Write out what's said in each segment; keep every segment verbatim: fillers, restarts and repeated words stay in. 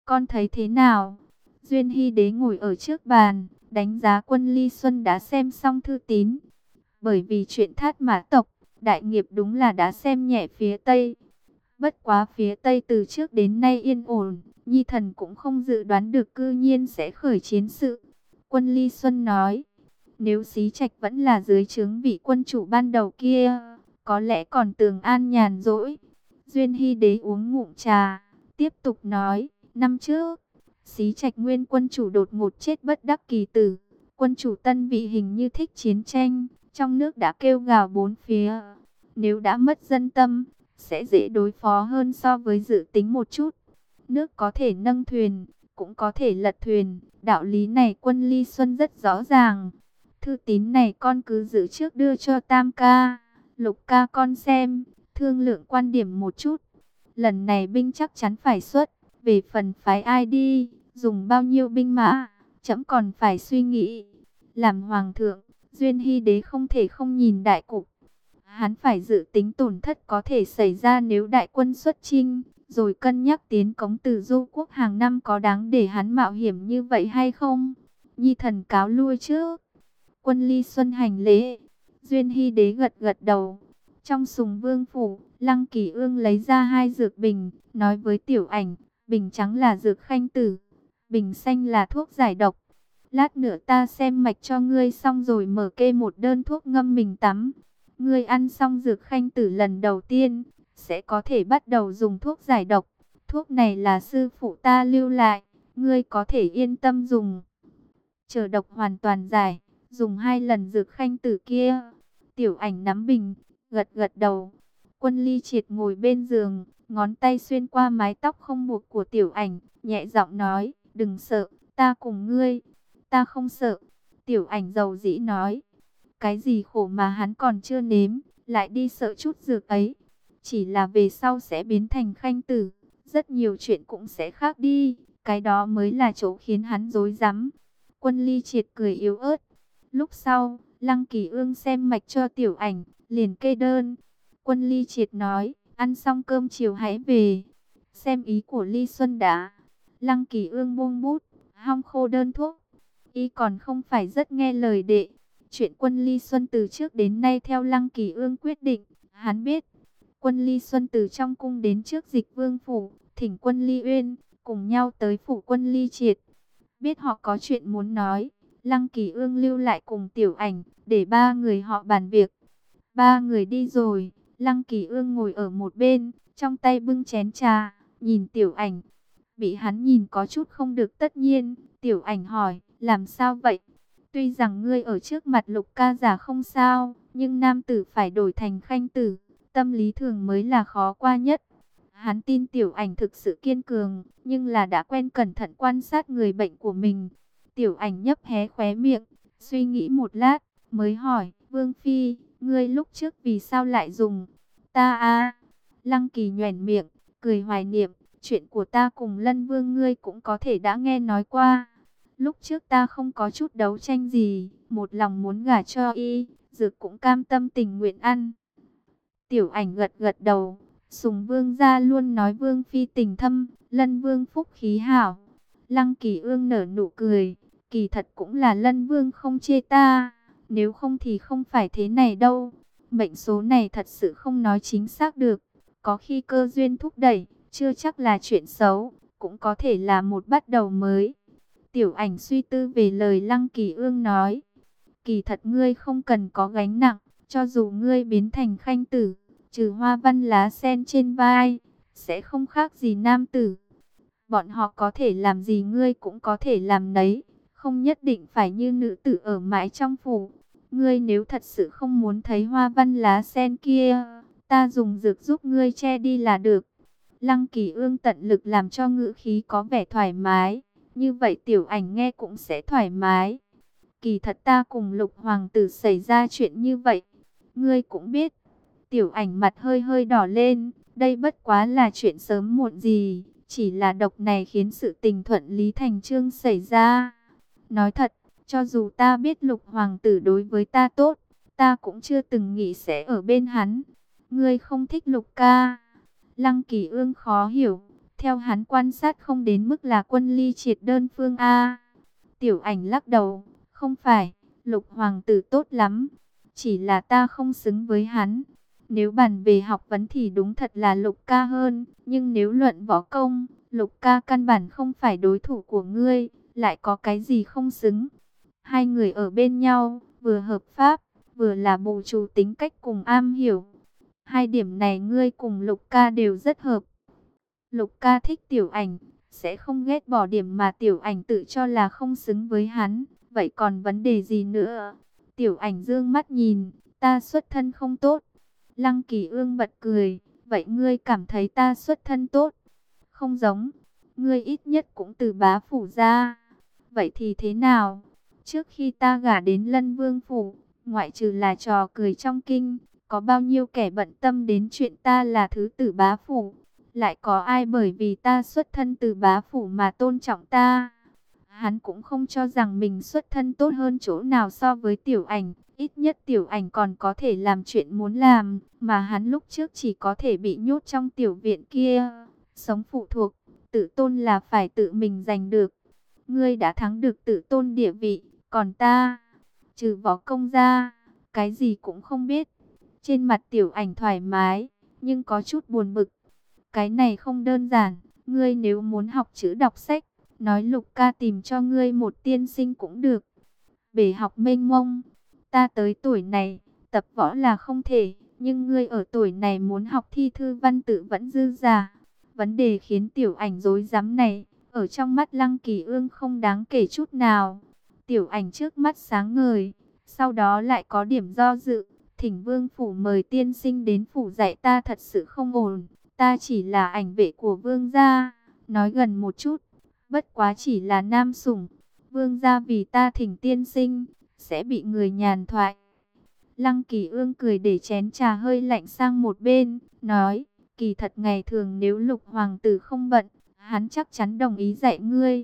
con thấy thế nào? Duyên Hy Đế ngồi ở trước bàn, đánh giá Quân Ly Xuân đã xem xong thư tín. Bởi vì chuyện Thát Mã tộc, đại nghiệp đúng là đã xem nhẹ phía Tây. Bất quá phía Tây từ trước đến nay yên ổn, Nhi thần cũng không dự đoán được cư nhiên sẽ khởi chiến sự. Quân Ly Xuân nói, nếu Xí Trạch vẫn là dưới trướng vị quân chủ ban đầu kia, có lẽ còn tường an nhàn rỗi. Duyên Hy Đế uống ngụm trà, tiếp tục nói, năm trước, Xí Trạch nguyên quân chủ đột ngột chết bất đắc kỳ tử. Quân chủ tân vị hình như thích chiến tranh, trong nước đã kêu gào bốn phía. Nếu đã mất dân tâm, sẽ dễ đối phó hơn so với dự tính một chút. Nước có thể nâng thuyền, cũng có thể lật thuyền. Đạo lý này Quân Ly Xuân rất rõ ràng. Thư tín này con cứ giữ trước đưa cho Tam ca, Lục ca con xem, thương lượng quan điểm một chút. Lần này binh chắc chắn phải xuất, về phần phái ai đi, dùng bao nhiêu binh mã, trẫm còn phải suy nghĩ. Làm hoàng thượng, Duyên Hy Đế không thể không nhìn đại cục. Hắn phải dự tính tổn thất có thể xảy ra nếu đại quân xuất chinh, rồi cân nhắc tiến cống từ Du quốc hàng năm có đáng để hắn mạo hiểm như vậy hay không. Nhi thần cáo lui trước. Quân Ly Xuân hành lễ. Duyên Hy Đế gật gật đầu. Trong sùng vương phủ, Lăng Kỳ Ương lấy ra hai dược bình, nói với Tiểu Ảnh, bình trắng là dược khanh tử, bình xanh là thuốc giải độc. Lát nữa ta xem mạch cho ngươi xong rồi mở kê một đơn thuốc ngâm mình tắm. Ngươi ăn xong dược khanh tử lần đầu tiên, sẽ có thể bắt đầu dùng thuốc giải độc. Thuốc này là sư phụ ta lưu lại, ngươi có thể yên tâm dùng. Chờ độc hoàn toàn giải, dùng hai lần dược khanh tử kia. Tiểu Ảnh nắm bình, gật gật đầu. Quân Ly Triệt ngồi bên giường, ngón tay xuyên qua mái tóc không buộc của Tiểu Ảnh, nhẹ giọng nói, đừng sợ, ta cùng ngươi. Ta không sợ. Tiểu Ảnh dầu dĩ nói, cái gì khổ mà hắn còn chưa nếm, lại đi sợ chút dược ấy. Chỉ là về sau sẽ biến thành khanh tử, rất nhiều chuyện cũng sẽ khác đi, cái đó mới là chỗ khiến hắn rối rắm. Quân Ly Triệt cười yếu ớt. Lúc sau, Lăng Kỳ Ương xem mạch cho Tiểu Ảnh, liền kê đơn. Quân Ly Triệt nói, ăn xong cơm chiều hãy về. Xem ý của Ly Xuân đã. Lăng Kỳ Ương buông bút, hong khô đơn thuốc. Y còn không phải rất nghe lời đệ. Chuyện Quân Ly Xuân từ trước đến nay theo Lăng Kỳ Ương quyết định, hắn biết. Quân Ly Xuân từ trong cung đến trước Dịch Vương phủ, thỉnh Quân Ly Uyên cùng nhau tới phủ Quân Ly Triệt. Biết họ có chuyện muốn nói, Lăng Kỳ Ương lưu lại cùng Tiểu Ảnh, để ba người họ bàn việc. Ba người đi rồi, Lăng Kỳ Ương ngồi ở một bên, trong tay bưng chén trà, nhìn Tiểu Ảnh. Bị hắn nhìn có chút không được tất nhiên, Tiểu Ảnh hỏi, làm sao vậy? Tuy rằng ngươi ở trước mặt Lục ca giả không sao, nhưng nam tử phải đổi thành khanh tử, tâm lý thường mới là khó qua nhất. Hắn tin Tiểu Ảnh thực sự kiên cường, nhưng là đã quen cẩn thận quan sát người bệnh của mình. Tiểu Ảnh nhấp hé khóe miệng, suy nghĩ một lát, mới hỏi, Vương Phi, ngươi lúc trước vì sao lại dùng? Ta a Lăng Kỳ nhoẻn miệng, cười hoài niệm, chuyện của ta cùng Lân Vương ngươi cũng có thể đã nghe nói qua. Lúc trước ta không có chút đấu tranh gì, một lòng muốn gả cho y, dược cũng cam tâm tình nguyện ăn. Tiểu Ảnh gật gật đầu, Sùng Vương gia luôn nói Vương Phi tình thâm, Lân Vương phúc khí hảo. Lăng Kỳ Ương nở nụ cười, kỳ thật cũng là Lân Vương không chê ta, nếu không thì không phải thế này đâu. Mệnh số này thật sự không nói chính xác được, có khi cơ duyên thúc đẩy, chưa chắc là chuyện xấu, cũng có thể là một bắt đầu mới. Tiểu Ảnh suy tư về lời Lăng Kỳ Ương nói, kỳ thật ngươi không cần có gánh nặng, cho dù ngươi biến thành khanh tử, trừ hoa văn lá sen trên vai, sẽ không khác gì nam tử. Bọn họ có thể làm gì ngươi cũng có thể làm nấy, không nhất định phải như nữ tử ở mãi trong phủ. Ngươi nếu thật sự không muốn thấy hoa văn lá sen kia, ta dùng dược giúp ngươi che đi là được. Lăng Kỳ Ương tận lực làm cho ngữ khí có vẻ thoải mái, như vậy Tiểu Ảnh nghe cũng sẽ thoải mái. Kỳ thật ta cùng Lục hoàng tử xảy ra chuyện như vậy, ngươi cũng biết. Tiểu Ảnh mặt hơi hơi đỏ lên, đây bất quá là chuyện sớm muộn gì, chỉ là độc này khiến sự tình thuận lý thành chương xảy ra. Nói thật, cho dù ta biết Lục hoàng tử đối với ta tốt, ta cũng chưa từng nghĩ sẽ ở bên hắn. Ngươi không thích Lục ca. Lăng Kỳ Ương khó hiểu, Theo hắn quan sát không đến mức là Quân Ly triệt đơn phương a. Tiểu Ảnh lắc đầu, không phải, Lục hoàng tử tốt lắm, chỉ là ta không xứng với hắn. Nếu bàn về học vấn thì đúng thật là Lục ca hơn, nhưng nếu luận võ công, Lục ca căn bản không phải đối thủ của ngươi, lại có cái gì không xứng. Hai người ở bên nhau, vừa hợp pháp, vừa là bù trù tính cách cùng am hiểu. Hai điểm này ngươi cùng Lục ca đều rất hợp. Lục ca thích Tiểu Ảnh, sẽ không ghét bỏ điểm mà Tiểu Ảnh tự cho là không xứng với hắn. Vậy còn vấn đề gì nữa? Tiểu Ảnh dương mắt nhìn, ta xuất thân không tốt. Lăng Kỳ Ương bật cười, vậy ngươi cảm thấy ta xuất thân tốt? Không giống, ngươi ít nhất cũng từ bá phủ ra. Vậy thì thế nào? Trước khi ta gả đến Lân Vương phủ, ngoại trừ là trò cười trong kinh, có bao nhiêu kẻ bận tâm đến chuyện ta là thứ tử bá phủ? Lại có ai bởi vì ta xuất thân từ bá phủ mà tôn trọng ta? Hắn cũng không cho rằng mình xuất thân tốt hơn chỗ nào so với Tiểu Ảnh. Ít nhất Tiểu Ảnh còn có thể làm chuyện muốn làm, mà hắn lúc trước chỉ có thể bị nhốt trong tiểu viện kia. Sống phụ thuộc, tự tôn là phải tự mình giành được. Ngươi đã thắng được tự tôn địa vị, còn ta, trừ võ công ra, cái gì cũng không biết. Trên mặt Tiểu Ảnh thoải mái, nhưng có chút buồn bực. Cái này không đơn giản, ngươi nếu muốn học chữ đọc sách, nói Lục ca tìm cho ngươi một tiên sinh cũng được. Bể học mênh mông, ta tới tuổi này, tập võ là không thể, nhưng ngươi ở tuổi này muốn học thi thư văn tự vẫn dư dả. Vấn đề khiến Tiểu Ảnh rối rắm này, ở trong mắt Lăng Kỳ Ương không đáng kể chút nào. Tiểu Ảnh trước mắt sáng ngời, sau đó lại có điểm do dự. Thỉnh Vương phủ mời tiên sinh đến phủ dạy ta thật sự không ổn. Ta chỉ là ảnh vệ của Vương gia, nói gần một chút, bất quá chỉ là nam sủng. Vương gia vì ta thỉnh tiên sinh, sẽ bị người nhàn thoại. Lăng Kỳ Ương cười để chén trà hơi lạnh sang một bên, nói, kỳ thật ngày thường nếu Lục hoàng tử không bận, hắn chắc chắn đồng ý dạy ngươi.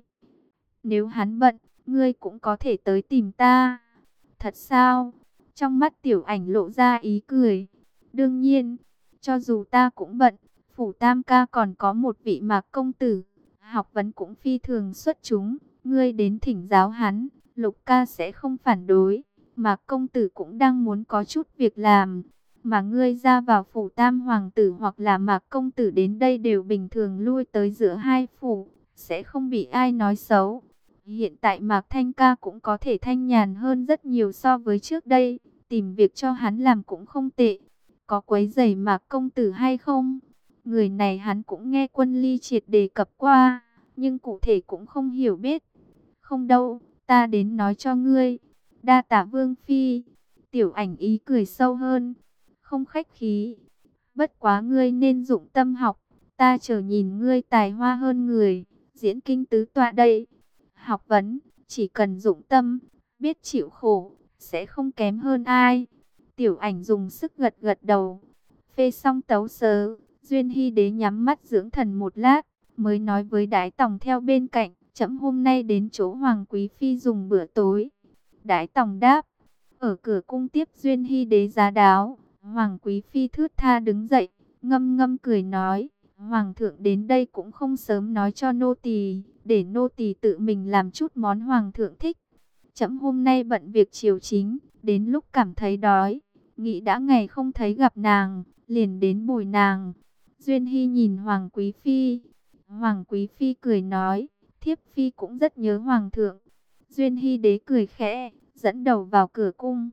Nếu hắn bận, ngươi cũng có thể tới tìm ta. Thật sao? Trong mắt Tiểu Ảnh lộ ra ý cười. Đương nhiên, cho dù ta cũng bận, phủ Tam ca còn có một vị Mạc công tử, học vấn cũng phi thường xuất chúng, ngươi đến thỉnh giáo hắn, Lục ca sẽ không phản đối. Mạc công tử cũng đang muốn có chút việc làm, mà ngươi ra vào phủ Tam hoàng tử hoặc là Mạc công tử đến đây đều bình thường lui tới giữa hai phủ, sẽ không bị ai nói xấu. Hiện tại Mạc Thanh ca cũng có thể thanh nhàn hơn rất nhiều so với trước đây, tìm việc cho hắn làm cũng không tệ. Có quấy rầy Mạc công tử hay không? Người này hắn cũng nghe Quân Ly triệt đề cập qua, nhưng cụ thể cũng không hiểu biết. Không đâu, ta đến nói cho ngươi. Đa tạ Vương phi. Tiểu Ảnh ý cười sâu hơn, không khách khí. Bất quá ngươi nên dụng tâm học, ta chờ nhìn ngươi tài hoa hơn người, diễn kinh tứ tọa đây. Học vấn, chỉ cần dụng tâm, biết chịu khổ, sẽ không kém hơn ai. Tiểu Ảnh dùng sức gật gật đầu. Phê xong tấu sớ, Duyên Hy Đế nhắm mắt dưỡng thần một lát, mới nói với Đái Tòng theo bên cạnh, trẫm hôm nay đến chỗ Hoàng Quý Phi dùng bữa tối. Đái Tòng đáp, ở cửa cung tiếp Duyên Hy Đế giá đáo. Hoàng Quý Phi thướt tha đứng dậy, ngâm ngâm cười nói, Hoàng thượng đến đây cũng không sớm nói cho nô tỳ, để nô tỳ tự mình làm chút món Hoàng thượng thích. Trẫm hôm nay bận việc triều chính, đến lúc cảm thấy đói, nghĩ đã ngày không thấy gặp nàng, liền đến bồi nàng. Duyên Hy nhìn Hoàng Quý Phi. Hoàng Quý Phi cười nói, thiếp Phi cũng rất nhớ Hoàng thượng. Duyên Hy Đế cười khẽ, dẫn đầu vào cửa cung.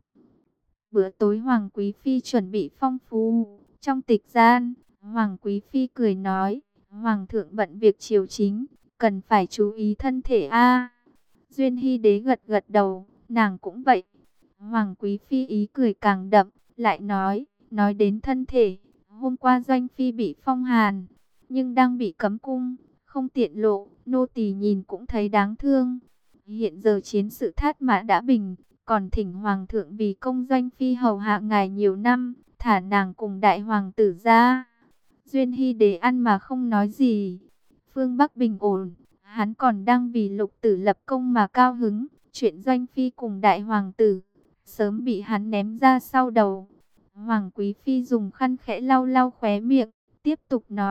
Bữa tối Hoàng Quý Phi chuẩn bị phong phú. Trong tịch gian, Hoàng Quý Phi cười nói, Hoàng thượng bận việc triều chính, cần phải chú ý thân thể a. Duyên Hy Đế gật gật đầu, nàng cũng vậy. Hoàng Quý Phi ý cười càng đậm, lại nói, nói đến thân thể, hôm qua Doanh Phi bị phong hàn, nhưng đang bị cấm cung, không tiện lộ, nô tỳ nhìn cũng thấy đáng thương. Hiện giờ chiến sự Thát Mã đã bình, còn thỉnh Hoàng thượng vì công Doanh Phi hầu hạ ngài nhiều năm, thả nàng cùng đại hoàng tử ra. Duyên Hy Đế ăn mà không nói gì. Phương Bắc bình ổn, hắn còn đang vì Lục tử lập công mà cao hứng, chuyện Doanh Phi cùng đại hoàng tử sớm bị hắn ném ra sau đầu. Hoàng Quý Phi dùng khăn khẽ lau lau khóe miệng, tiếp tục nói,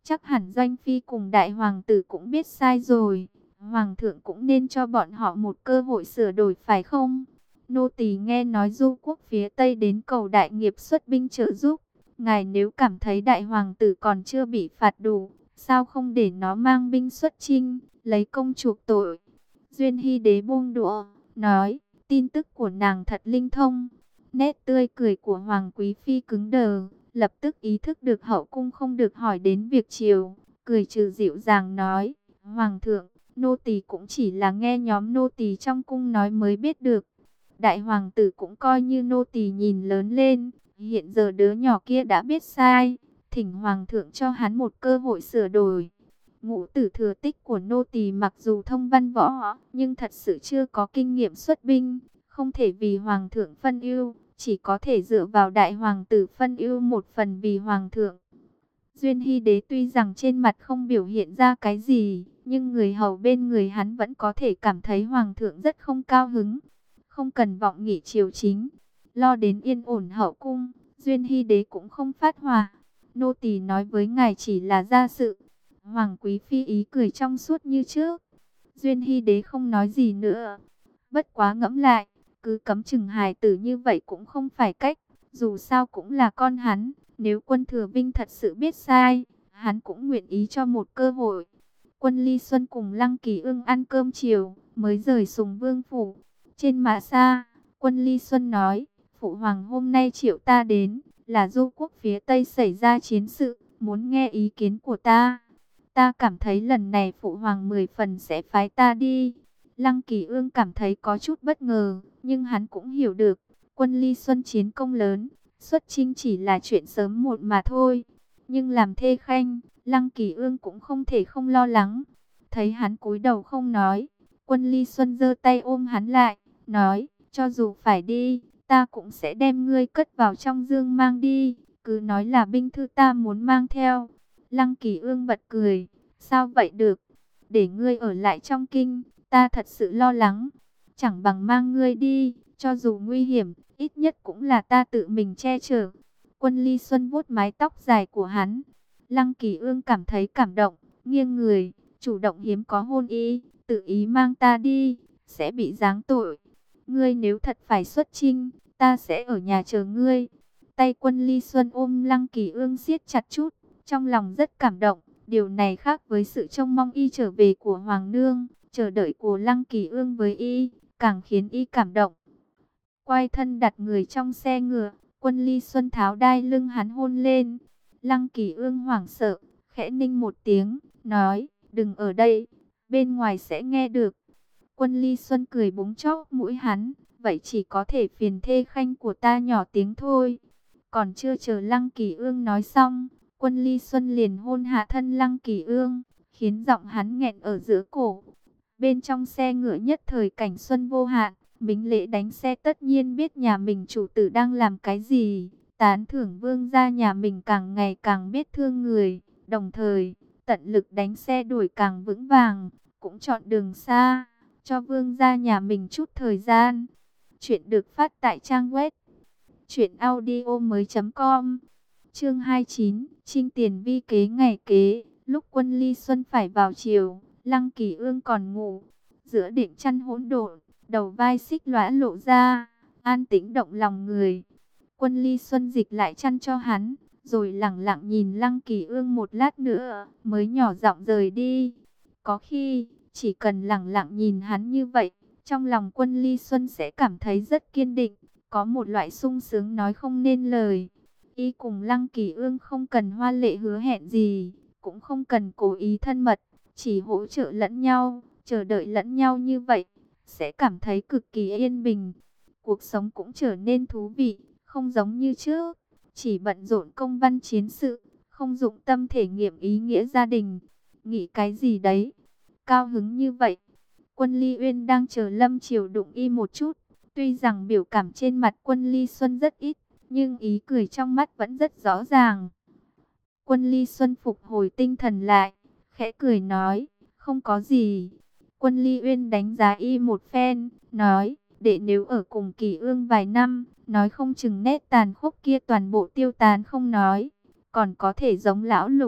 chắc hẳn Doanh Phi cùng đại hoàng tử cũng biết sai rồi. Hoàng thượng cũng nên cho bọn họ một cơ hội sửa đổi phải không? Nô tỳ nghe nói du quốc phía Tây đến cầu đại nghiệp xuất binh trợ giúp. Ngài nếu cảm thấy đại hoàng tử còn chưa bị phạt đủ, sao không để nó mang binh xuất chinh, lấy công chuộc tội? Duyên Hy Đế buông đũa, nói, tin tức của nàng thật linh thông. Nét tươi cười của Hoàng Quý Phi cứng đờ, lập tức ý thức được hậu cung không được hỏi đến việc triều, cười trừ dịu dàng nói, Hoàng thượng, nô tỳ cũng chỉ là nghe nhóm nô tỳ trong cung nói mới biết được. Đại hoàng tử cũng coi như nô tỳ nhìn lớn lên, hiện giờ đứa nhỏ kia đã biết sai, thỉnh hoàng thượng cho hắn một cơ hội sửa đổi. Ngũ tử thừa tích của nô tỳ mặc dù thông văn võ, nhưng thật sự chưa có kinh nghiệm xuất binh, không thể vì hoàng thượng phân ưu, chỉ có thể dựa vào đại hoàng tử phân ưu một phần vì hoàng thượng. Duyên Hy Đế tuy rằng trên mặt không biểu hiện ra cái gì, nhưng người hầu bên người hắn vẫn có thể cảm thấy hoàng thượng rất không cao hứng. Không cần vọng nghị triều chính, lo đến yên ổn hậu cung, Duyên Hy Đế cũng không phát hỏa. Nô tỳ nói với ngài chỉ là gia sự. Hoàng Quý Phi ý cười trong suốt như trước. Duyên Hy Đế không nói gì nữa. Bất quá ngẫm lại, cứ cấm chừng hài tử như vậy cũng không phải cách. Dù sao cũng là con hắn. Nếu quân Thừa Vinh thật sự biết sai, hắn cũng nguyện ý cho một cơ hội. Quân Ly Xuân cùng Lăng Kỳ Ưng ăn cơm chiều, mới rời Sùng Vương phủ. Trên mã xa, Quân Ly Xuân nói, Phụ Hoàng hôm nay triệu ta đến, là du quốc phía Tây xảy ra chiến sự, muốn nghe ý kiến của ta. Ta cảm thấy lần này Phụ Hoàng mười phần sẽ phái ta đi. Lăng Kỳ Ương cảm thấy có chút bất ngờ, nhưng hắn cũng hiểu được, Quân Ly Xuân chiến công lớn, xuất chinh chỉ là chuyện sớm muộn mà thôi. Nhưng làm thê khanh, Lăng Kỳ Ương cũng không thể không lo lắng. Thấy hắn cúi đầu không nói, Quân Ly Xuân giơ tay ôm hắn lại, nói, cho dù phải đi, ta cũng sẽ đem ngươi cất vào trong dương mang đi, cứ nói là binh thư ta muốn mang theo. Lăng Kỳ Ương bật cười, sao vậy được, để ngươi ở lại trong kinh, ta thật sự lo lắng, chẳng bằng mang ngươi đi, cho dù nguy hiểm, ít nhất cũng là ta tự mình che chở. Quân Ly Xuân vuốt mái tóc dài của hắn, Lăng Kỳ Ương cảm thấy cảm động, nghiêng người, chủ động hiếm có hôn ý, tự ý mang ta đi, sẽ bị giáng tội. Ngươi nếu thật phải xuất chinh, ta sẽ ở nhà chờ ngươi. Tay Quân Ly Xuân ôm Lăng Kỳ Ương siết chặt chút, trong lòng rất cảm động. Điều này khác với sự trông mong y trở về của Hoàng Nương, chờ đợi của Lăng Kỳ Ương với y, càng khiến y cảm động. Quay thân đặt người trong xe ngựa, Quân Ly Xuân tháo đai lưng hắn hôn lên. Lăng Kỳ Ương hoảng sợ, khẽ ninh một tiếng, nói, đừng ở đây, bên ngoài sẽ nghe được. Quân Ly Xuân cười búng chóp mũi hắn, vậy chỉ có thể phiền thê khanh của ta nhỏ tiếng thôi. Còn chưa chờ Lăng Kỳ Ương nói xong, Quân Ly Xuân liền hôn hạ thân Lăng Kỳ Ương, khiến giọng hắn nghẹn ở giữa cổ. Bên trong xe ngựa nhất thời cảnh xuân vô hạn, Bính Lễ đánh xe tất nhiên biết nhà mình chủ tử đang làm cái gì, tán thưởng vương gia nhà mình càng ngày càng biết thương người, đồng thời tận lực đánh xe đuổi càng vững vàng, cũng chọn đường xa, cho vương gia nhà mình chút thời gian. Chuyện được phát tại trang web truyện audio mới chấm com. Chương hai mươi chín, Trinh tiền vi kế ngày kế. Lúc Quân Ly Xuân phải vào chiều, Lăng Kỳ Ương còn ngủ, giữa đệm chăn hỗn độn, đầu vai xích lõa lộ ra, an tĩnh động lòng người. Quân Ly Xuân dịch lại chăn cho hắn, rồi lẳng lặng nhìn Lăng Kỳ Ương một lát nữa, mới nhỏ giọng rời đi. Có khi, chỉ cần lẳng lặng nhìn hắn như vậy, trong lòng Quân Ly Xuân sẽ cảm thấy rất kiên định, có một loại sung sướng nói không nên lời. Y cùng Lăng Kỳ Ương không cần hoa lệ hứa hẹn gì, cũng không cần cố ý thân mật, chỉ hỗ trợ lẫn nhau, chờ đợi lẫn nhau như vậy, sẽ cảm thấy cực kỳ yên bình. Cuộc sống cũng trở nên thú vị, không giống như trước, chỉ bận rộn công văn chiến sự, không dụng tâm thể nghiệm ý nghĩa gia đình. Nghĩ cái gì đấy, cao hứng như vậy. Quân Ly Uyên đang chờ Lâm Triều đụng y một chút, tuy rằng biểu cảm trên mặt Quân Ly Xuân rất ít, nhưng ý cười trong mắt vẫn rất rõ ràng. Quân Ly Xuân phục hồi tinh thần lại, khẽ cười nói, không có gì. Quân Ly Uyên đánh giá y một phen, nói, để nếu ở cùng Kỳ Ương vài năm, nói không chừng nét tàn khốc kia toàn bộ tiêu tán không nói, còn có thể giống lão Lục,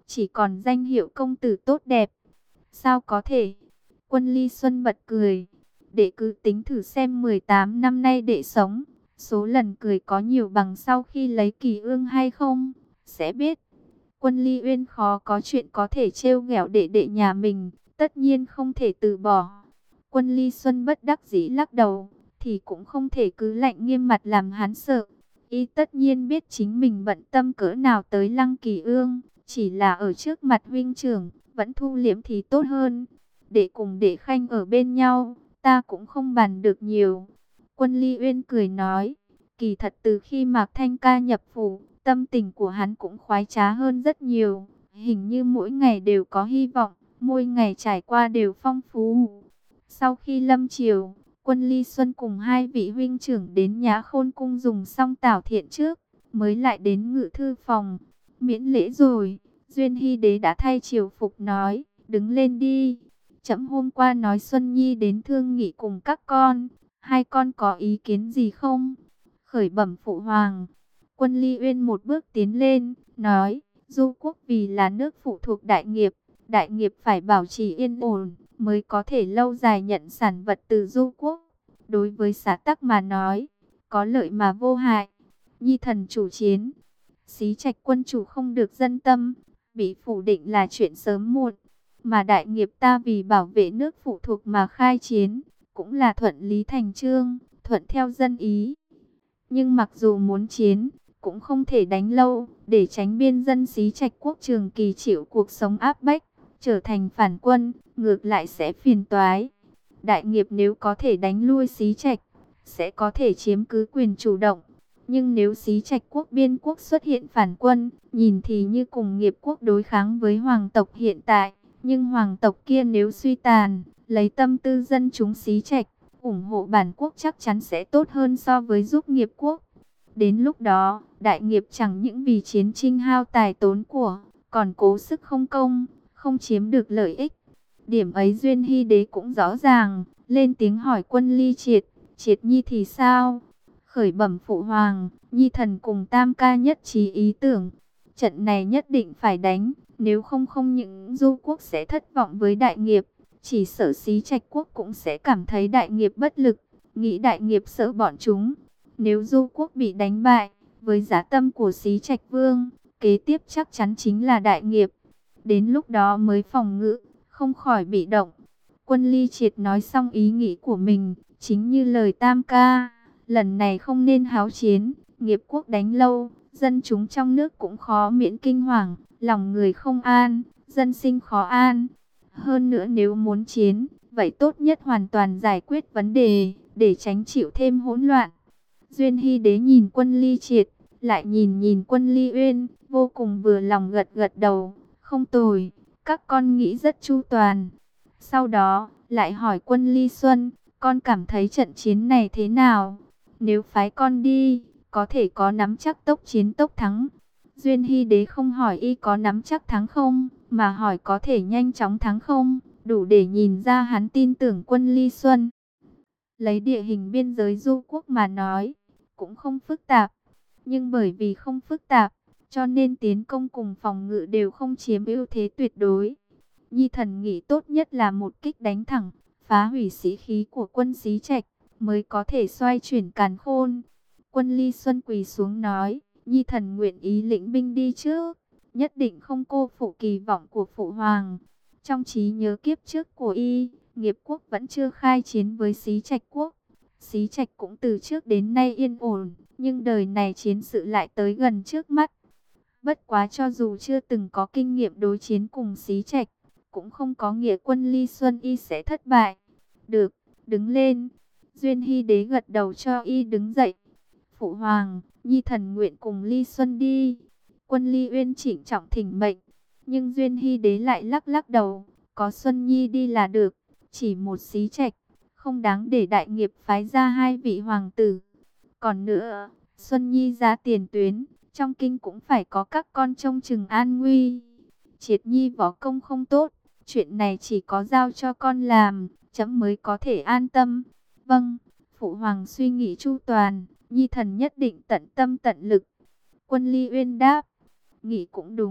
chỉ còn danh hiệu công tử tốt đẹp. Sao có thể? Quân Ly Xuân bật cười. Đệ cứ tính thử xem mười tám năm nay đệ sống, số lần cười có nhiều bằng sau khi lấy Kỳ Ương hay không, sẽ biết. Quân Ly Uyên khó có chuyện có thể trêu ghẹo đệ đệ nhà mình, tất nhiên không thể từ bỏ. Quân Ly Xuân bất đắc dĩ lắc đầu, thì cũng không thể cứ lạnh nghiêm mặt làm hắn sợ. Y tất nhiên biết chính mình bận tâm cỡ nào tới Lăng Kỳ Ương, chỉ là ở trước mặt huynh trưởng, vẫn thu liễm thì tốt hơn. Để cùng đệ Khanh ở bên nhau, ta cũng không bàn được nhiều. Quân Ly Uyên cười nói, kỳ thật từ khi Mạc Thanh Ca nhập phủ, tâm tình của hắn cũng khoái trá hơn rất nhiều. Hình như mỗi ngày đều có hy vọng, mỗi ngày trải qua đều phong phú. Sau khi lâm triều, Quân Ly Xuân cùng hai vị huynh trưởng đến Nhã Khôn cung dùng xong tảo thiện trước, mới lại đến ngự thư phòng. Miễn lễ rồi, Duyên Hy Đế đã thay triều phục nói, đứng lên đi. Trẫm hôm qua nói Xuân Nhi đến thương nghị cùng các con, hai con có ý kiến gì không? Khởi bẩm phụ hoàng. Quân Ly Uyên một bước tiến lên, nói, Du quốc vì là nước phụ thuộc đại nghiệp, đại nghiệp phải bảo trì yên ổn, mới có thể lâu dài nhận sản vật từ Du quốc. Đối với xã tắc mà nói, có lợi mà vô hại. Nhi thần chủ chiến, Xí Trạch quân chủ không được dân tâm, bị phủ định là chuyện sớm muộn. Mà đại nghiệp ta vì bảo vệ nước phụ thuộc mà khai chiến, cũng là thuận lý thành chương, thuận theo dân ý. Nhưng mặc dù muốn chiến, cũng không thể đánh lâu, để tránh biên dân Xí Trạch quốc trường kỳ chịu cuộc sống áp bách, trở thành phản quân, ngược lại sẽ phiền toái. Đại nghiệp nếu có thể đánh lui Xí Trạch, sẽ có thể chiếm cứ quyền chủ động. Nhưng nếu Xí Trạch quốc biên quốc xuất hiện phản quân, nhìn thì như cùng nghiệp quốc đối kháng với hoàng tộc hiện tại. Nhưng hoàng tộc kia nếu suy tàn, lấy tâm tư dân chúng Xí Trạch, ủng hộ bản quốc chắc chắn sẽ tốt hơn so với giúp nghiệp quốc. Đến lúc đó, đại nghiệp chẳng những vì chiến tranh hao tài tốn của, còn cố sức không công, không chiếm được lợi ích. Điểm ấy Duyên Hy Đế cũng rõ ràng, lên tiếng hỏi Quân Ly Triệt, Triệt Nhi thì sao? Khởi bẩm phụ hoàng, Nhi thần cùng Tam ca nhất trí ý tưởng, trận này nhất định phải đánh, nếu không không những Du quốc sẽ thất vọng với đại nghiệp, chỉ sợ Xí Trạch quốc cũng sẽ cảm thấy đại nghiệp bất lực, nghĩ đại nghiệp sợ bọn chúng. Nếu Du quốc bị đánh bại, với giá tâm của Xí Trạch vương, kế tiếp chắc chắn chính là đại nghiệp. Đến lúc đó mới phòng ngự, không khỏi bị động. Quân Ly Triệt nói xong ý nghĩ của mình, chính như lời Tam ca, lần này không nên háo chiến, nghiệp quốc đánh lâu, dân chúng trong nước cũng khó miễn kinh hoàng, lòng người không an, dân sinh khó an. Hơn nữa nếu muốn chiến, vậy tốt nhất hoàn toàn giải quyết vấn đề, để tránh chịu thêm hỗn loạn. Duyên Hy Đế nhìn Quân Ly Triệt, lại nhìn nhìn Quân Ly Uyên, vô cùng vừa lòng gật gật đầu, không tồi, các con nghĩ rất chu toàn. Sau đó, lại hỏi Quân Ly Xuân, con cảm thấy trận chiến này thế nào? Nếu phái con đi, có thể có nắm chắc tốc chiến tốc thắng. Duyên Hy Đế không hỏi y có nắm chắc thắng không, mà hỏi có thể nhanh chóng thắng không, đủ để nhìn ra hắn tin tưởng Quân Ly Xuân. Lấy địa hình biên giới Du quốc mà nói, cũng không phức tạp. Nhưng bởi vì không phức tạp, cho nên tiến công cùng phòng ngự đều không chiếm ưu thế tuyệt đối. Nhi thần nghĩ tốt nhất là một kích đánh thẳng, phá hủy sĩ khí của quân Xí Trạch, mới có thể xoay chuyển càn khôn. Quân Ly Xuân quỳ xuống nói, Nhi thần nguyện ý lĩnh binh đi trước, nhất định không cô phụ kỳ vọng của phụ hoàng. Trong trí nhớ kiếp trước của y, nghiệp quốc vẫn chưa khai chiến với Xí Trạch quốc. Xí Trạch cũng từ trước đến nay yên ổn, nhưng đời này chiến sự lại tới gần trước mắt. Bất quá cho dù chưa từng có kinh nghiệm đối chiến cùng Xí Trạch, cũng không có nghĩa Quân Ly Xuân y sẽ thất bại. Được, đứng lên. Duyên Hy Đế gật đầu cho y đứng dậy. Phụ hoàng, Nhi thần nguyện cùng Ly Xuân đi. Quân Ly Uyên chỉnh trọng thỉnh mệnh, nhưng Duyên Hy Đế lại lắc lắc đầu, có Xuân Nhi đi là được, chỉ một Xí Trạch, không đáng để đại nghiệp phái ra hai vị hoàng tử. Còn nữa, Xuân Nhi ra tiền tuyến, trong kinh cũng phải có các con trông chừng an nguy. Triệt Nhi võ công không tốt, chuyện này chỉ có giao cho con làm, chấm mới có thể an tâm. Vâng, phụ hoàng suy nghĩ chu toàn, Nhi thần nhất định tận tâm tận lực. Quân Ly Uyên đáp, nghĩ cũng đúng,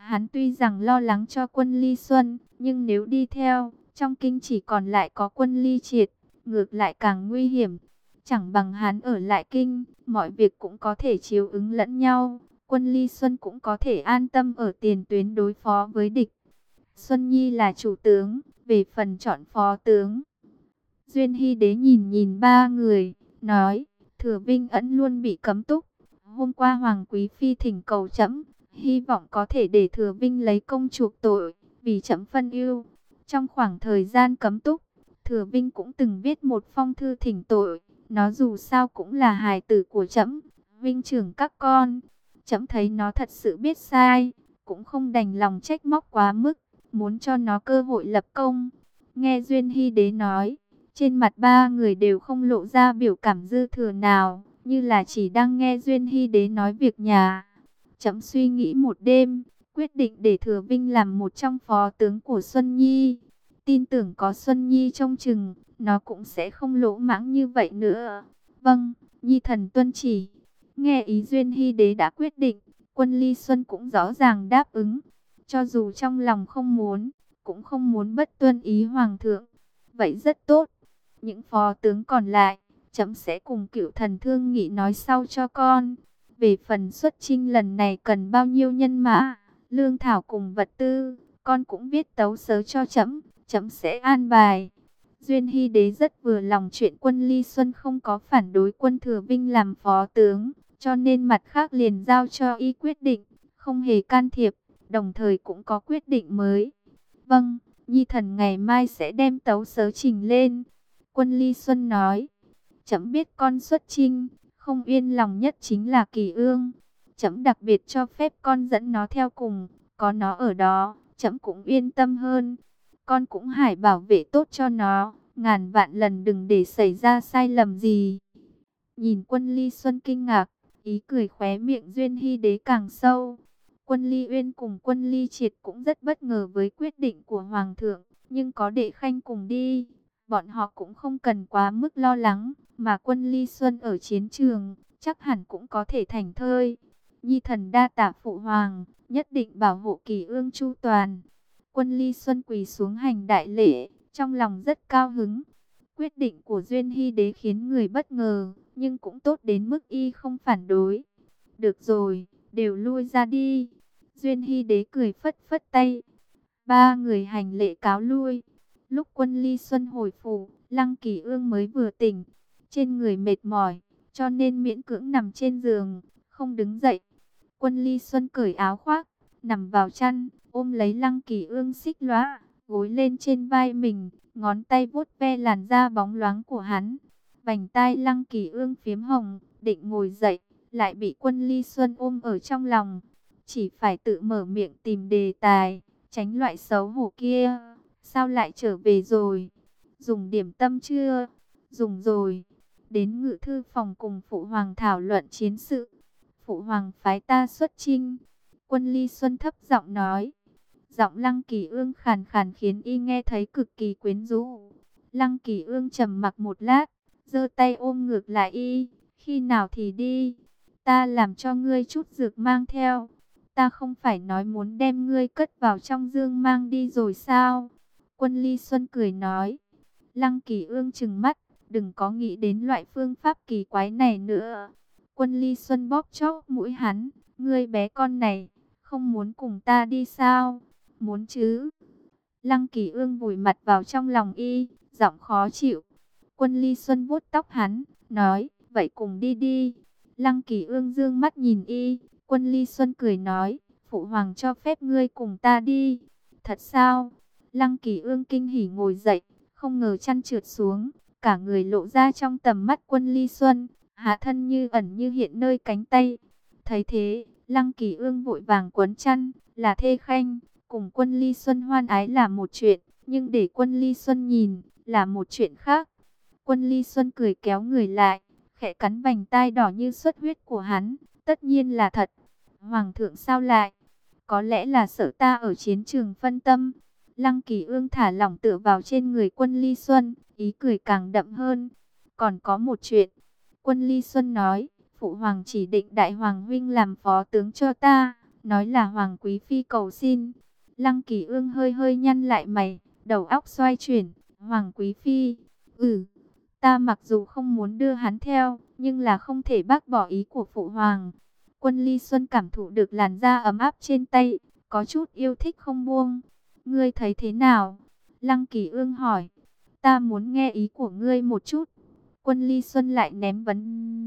Hắn tuy rằng lo lắng cho Quân Ly Xuân, nhưng nếu đi theo, trong kinh chỉ còn lại có Quân Ly Triệt, ngược lại càng nguy hiểm. Chẳng bằng hắn ở lại kinh, mọi việc cũng có thể chiếu ứng lẫn nhau. Quân Ly Xuân cũng có thể an tâm ở tiền tuyến đối phó với địch. Xuân Nhi là chủ tướng, về phần chọn phó tướng. Duyên Hy Đế nhìn nhìn ba người, nói, Thừa Vinh Ẩn luôn bị cấm túc. Hôm qua Hoàng Quý Phi thỉnh cầu trẫm, hy vọng có thể để Thừa Vinh lấy công chuộc tội, vì trẫm phân ưu. Trong khoảng thời gian cấm túc, Thừa Vinh cũng từng viết một phong thư thỉnh tội. Nó dù sao cũng là hài tử của trẫm, vinh trưởng các con. Trẫm thấy nó thật sự biết sai, cũng không đành lòng trách móc quá mức, muốn cho nó cơ hội lập công. Nghe Duyên Hy Đế nói, trên mặt ba người đều không lộ ra biểu cảm dư thừa nào, như là chỉ đang nghe Duyên Hy Đế nói việc nhà. Trẫm suy nghĩ một đêm, quyết định để Thừa Vinh làm một trong phó tướng của Xuân Nhi. Tin tưởng có Xuân Nhi trông chừng, nó cũng sẽ không lỗ mãng như vậy nữa. Vâng, Nhi thần tuân chỉ. Nghe ý Duyên Hy Đế đã quyết định, Quân Ly Xuân cũng rõ ràng đáp ứng. Cho dù trong lòng không muốn, cũng không muốn bất tuân ý Hoàng thượng. Vậy rất tốt. Những phó tướng còn lại, trẫm sẽ cùng Cửu Thần thương nghị nói sau cho con. Về phần xuất chinh lần này cần bao nhiêu nhân mã, lương thảo cùng vật tư, con cũng biết tấu sớ cho trẫm, trẫm sẽ an bài. Duyên Hy Đế rất vừa lòng chuyện Quân Ly Xuân không có phản đối Quân Thừa Vinh làm phó tướng, cho nên mặt khác liền giao cho y quyết định, không hề can thiệp, đồng thời cũng có quyết định mới. Vâng, Nhi thần ngày mai sẽ đem tấu sớ trình lên. Quân Ly Xuân nói, trẫm biết con xuất chinh, không yên lòng nhất chính là Kỳ Ương. Trẫm đặc biệt cho phép con dẫn nó theo cùng, có nó ở đó, trẫm cũng yên tâm hơn. Con cũng hải bảo vệ tốt cho nó, ngàn vạn lần đừng để xảy ra sai lầm gì. Nhìn Quân Ly Xuân kinh ngạc, ý cười khóe miệng Duyên Hy Đế càng sâu. Quân Ly Uyên cùng Quân Ly Triệt cũng rất bất ngờ với quyết định của Hoàng thượng, nhưng có Đệ Khanh cùng đi, bọn họ cũng không cần quá mức lo lắng, mà Quân Ly Xuân ở chiến trường, chắc hẳn cũng có thể thành thơi. Nhi thần đa tạ phụ hoàng, nhất định bảo hộ Kỳ Ương chu toàn. Quân Ly Xuân quỳ xuống hành đại lễ, trong lòng rất cao hứng. Quyết định của Duyên Hy Đế khiến người bất ngờ, nhưng cũng tốt đến mức y không phản đối. Được rồi, đều lui ra đi. Duyên Hy Đế cười phất phất tay. Ba người hành lễ cáo lui. Lúc Quân Ly Xuân hồi phủ, Lăng Kỳ Ương mới vừa tỉnh, trên người mệt mỏi, cho nên miễn cưỡng nằm trên giường, không đứng dậy. Quân Ly Xuân cởi áo khoác, nằm vào chăn, ôm lấy Lăng Kỳ Ương xích lõa, gối lên trên vai mình, ngón tay vuốt ve làn da bóng loáng của hắn. Vành tai Lăng Kỳ Ương phiếm hồng, định ngồi dậy, lại bị Quân Ly Xuân ôm ở trong lòng. Chỉ phải tự mở miệng tìm đề tài, tránh loại xấu hổ kia. Sao lại trở về rồi? Dùng điểm tâm chưa? Dùng rồi. Đến ngự thư phòng cùng Phụ Hoàng thảo luận chiến sự. Phụ Hoàng phái ta xuất chinh. Quân Ly Xuân thấp giọng nói. Giọng Lăng Kỳ Ương khàn khàn khiến y nghe thấy cực kỳ quyến rũ. Lăng Kỳ Ương trầm mặc một lát, giơ tay ôm ngược lại y. Khi nào thì đi? Ta làm cho ngươi chút dược mang theo. Ta không phải nói muốn đem ngươi cất vào trong dương mang đi rồi sao? Quân Ly Xuân cười nói. Lăng Kỳ Ương trừng mắt, đừng có nghĩ đến loại phương pháp kỳ quái này nữa. Quân Ly Xuân bóp chóp mũi hắn. Ngươi bé con này, không muốn cùng ta đi sao? Muốn chứ? Lăng Kỳ Ương vùi mặt vào trong lòng y, giọng khó chịu. Quân Ly Xuân vuốt tóc hắn, nói, vậy cùng đi đi. Lăng Kỳ Ương dương mắt nhìn y. Quân Ly Xuân cười nói, Phụ Hoàng cho phép ngươi cùng ta đi. Thật sao? Lăng Kỳ Ương kinh hỉ ngồi dậy, không ngờ chăn trượt xuống, cả người lộ ra trong tầm mắt Quân Ly Xuân, hạ thân như ẩn như hiện nơi cánh tay. Thấy thế, Lăng Kỳ Ương vội vàng quấn chăn, là thê khanh, cùng Quân Ly Xuân hoan ái là một chuyện, nhưng để Quân Ly Xuân nhìn, là một chuyện khác. Quân Ly Xuân cười kéo người lại, khẽ cắn vành tai đỏ như xuất huyết của hắn, tất nhiên là thật. Hoàng thượng sao lại? Có lẽ là sợ ta ở chiến trường phân tâm. Lăng Kỳ Ương thả lỏng tựa vào trên người Quân Ly Xuân, ý cười càng đậm hơn. Còn có một chuyện. Quân Ly Xuân nói, Phụ Hoàng chỉ định Đại Hoàng huynh làm phó tướng cho ta, nói là Hoàng Quý Phi cầu xin. Lăng Kỳ Ương hơi hơi nhăn lại mày, đầu óc xoay chuyển. Hoàng Quý Phi, ừ, ta mặc dù không muốn đưa hắn theo, nhưng là không thể bác bỏ ý của Phụ Hoàng. Quân Ly Xuân cảm thụ được làn da ấm áp trên tay, có chút yêu thích không buông. Ngươi thấy thế nào? Lăng Kỳ Ương hỏi. Ta muốn nghe ý của ngươi một chút. Quân Ly Xuân lại ném vấn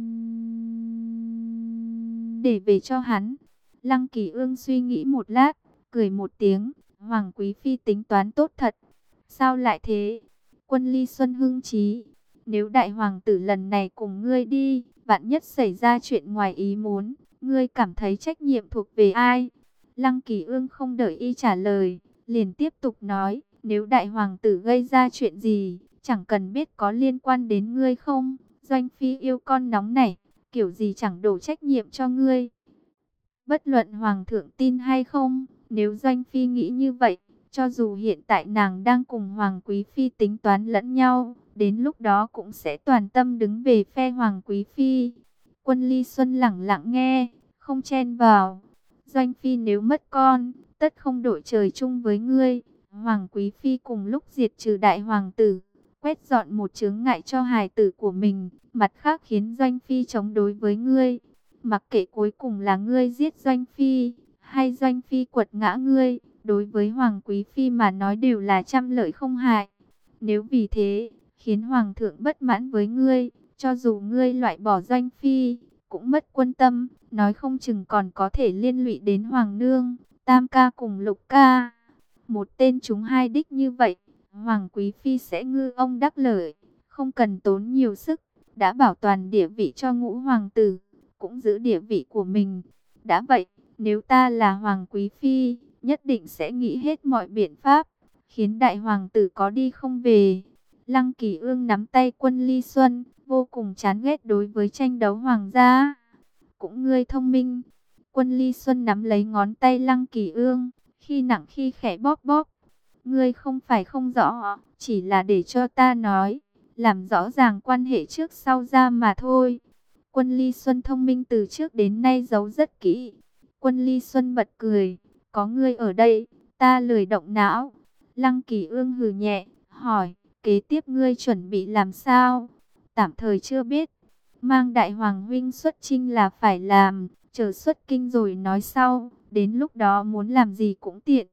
để về cho hắn. Lăng Kỳ Ương suy nghĩ một lát, cười một tiếng. Hoàng Quý Phi tính toán tốt thật. Sao lại thế? Quân Ly Xuân hưng trí. Nếu đại hoàng tử lần này cùng ngươi đi, vạn nhất xảy ra chuyện ngoài ý muốn, ngươi cảm thấy trách nhiệm thuộc về ai? Lăng Kỳ Ương không đợi y trả lời, liền tiếp tục nói, nếu đại hoàng tử gây ra chuyện gì, chẳng cần biết có liên quan đến ngươi không, Doanh Phi yêu con nóng nảy, kiểu gì chẳng đổ trách nhiệm cho ngươi. Bất luận hoàng thượng tin hay không, nếu Doanh Phi nghĩ như vậy, cho dù hiện tại nàng đang cùng Hoàng Quý Phi tính toán lẫn nhau, đến lúc đó cũng sẽ toàn tâm đứng về phe Hoàng Quý Phi. Quân Ly Xuân lẳng lặng nghe, không chen vào. Doanh Phi nếu mất con, tất không đội trời chung với ngươi. Hoàng Quý Phi cùng lúc diệt trừ đại hoàng tử, quét dọn một chướng ngại cho hài tử của mình, mặt khác khiến Doanh Phi chống đối với ngươi. Mặc kệ cuối cùng là ngươi giết Doanh Phi, hay Doanh Phi quật ngã ngươi, đối với Hoàng Quý Phi mà nói đều là trăm lợi không hại. Nếu vì thế, khiến Hoàng thượng bất mãn với ngươi, cho dù ngươi loại bỏ Doanh Phi, cũng mất quân tâm, nói không chừng còn có thể liên lụy đến Hoàng nương, Tam ca cùng Lục ca. Một tên trúng hai đích như vậy, Hoàng Quý Phi sẽ ngư ông đắc lợi, không cần tốn nhiều sức, đã bảo toàn địa vị cho ngũ hoàng tử, cũng giữ địa vị của mình. Đã vậy, nếu ta là Hoàng Quý Phi, nhất định sẽ nghĩ hết mọi biện pháp, khiến đại hoàng tử có đi không về. Lăng Kỳ Ương nắm tay Quân Ly Xuân, vô cùng chán ghét đối với tranh đấu hoàng gia. Cũng ngươi thông minh. Quân Ly Xuân nắm lấy ngón tay Lăng Kỳ Ương, khi nặng khi khẽ bóp bóp. Ngươi không phải không rõ, chỉ là để cho ta nói, làm rõ ràng quan hệ trước sau ra mà thôi. Quân Ly Xuân thông minh từ trước đến nay giấu rất kỹ. Quân Ly Xuân bật cười, có ngươi ở đây, ta lười động não. Lăng Kỳ Ương hừ nhẹ, hỏi, kế tiếp ngươi chuẩn bị làm sao? Tạm thời chưa biết, mang đại hoàng huynh xuất chinh là phải làm, chờ xuất kinh rồi nói sau, đến lúc đó muốn làm gì cũng tiện.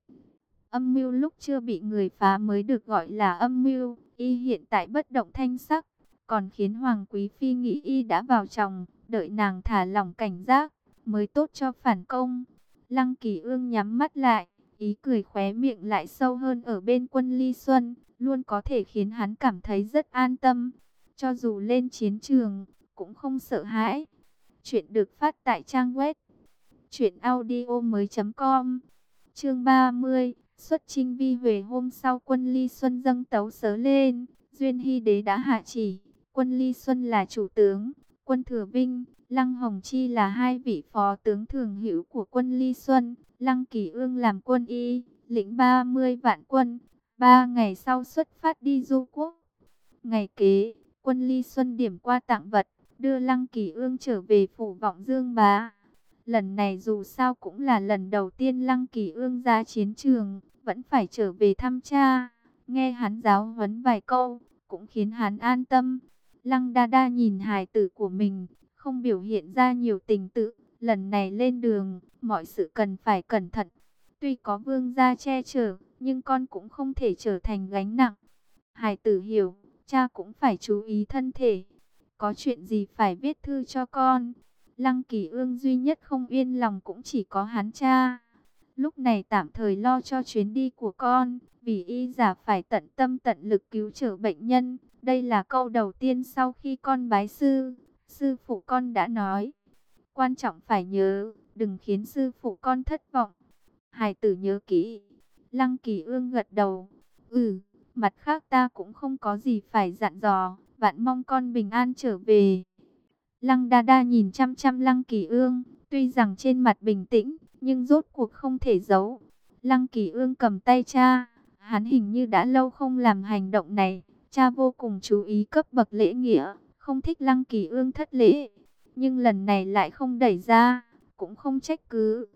Âm mưu lúc chưa bị người phá mới được gọi là âm mưu, y hiện tại bất động thanh sắc, còn khiến Hoàng Quý Phi nghĩ y đã vào chồng, đợi nàng thả lỏng cảnh giác, mới tốt cho phản công. Lăng Kỳ Ương nhắm mắt lại, ý cười khóe miệng lại sâu hơn ở bên Quân Ly Xuân, luôn có thể khiến hắn cảm thấy rất an tâm. Cho dù lên chiến trường, cũng không sợ hãi. Chuyện được phát tại trang web truyện audio mới chấm com. Chương ba mươi, xuất chinh Vi Huệ. Hôm sau Quân Ly Xuân dâng tấu sớ lên, Duyên Hy Đế đã hạ chỉ, Quân Ly Xuân là chủ tướng, Quân Thừa Vinh, Lăng Hồng Chi là hai vị phó tướng thường hữu của Quân Ly Xuân, Lăng Kỳ Ương làm quân y, lĩnh ba mươi vạn quân, ba ngày sau xuất phát đi du quốc. Ngày kế, Quân Ly Xuân điểm qua tặng vật, đưa Lăng Kỳ Ương trở về phủ Vọng Dương Bá. Lần này dù sao cũng là lần đầu tiên Lăng Kỳ Ương ra chiến trường, vẫn phải trở về thăm cha, nghe hắn giáo huấn vài câu, cũng khiến hắn an tâm. Lăng Đa Đa nhìn hài tử của mình, không biểu hiện ra nhiều tình tự, lần này lên đường, mọi sự cần phải cẩn thận. Tuy có vương gia che chở, nhưng con cũng không thể trở thành gánh nặng. Hài tử hiểu, cha cũng phải chú ý thân thể. Có chuyện gì phải viết thư cho con. Lăng Kỳ Ương duy nhất không yên lòng cũng chỉ có hắn cha. Lúc này tạm thời lo cho chuyến đi của con, vì y giả phải tận tâm tận lực cứu chữa bệnh nhân. Đây là câu đầu tiên sau khi con bái sư. Sư phụ con đã nói, quan trọng phải nhớ, đừng khiến sư phụ con thất vọng. Hài tử nhớ kỹ. Lăng Kỳ Ương gật đầu. Ừ, mặt khác ta cũng không có gì phải dặn dò, vạn mong con bình an trở về. Lăng Đa Đa nhìn chăm chăm Lăng Kỳ Ương, tuy rằng trên mặt bình tĩnh, nhưng rốt cuộc không thể giấu. Lăng Kỳ Ương cầm tay cha, hắn hình như đã lâu không làm hành động này. Cha vô cùng chú ý cấp bậc lễ nghĩa, không thích Lăng Kỳ Ương thất lễ, nhưng lần này lại không đẩy ra, cũng không trách cứ.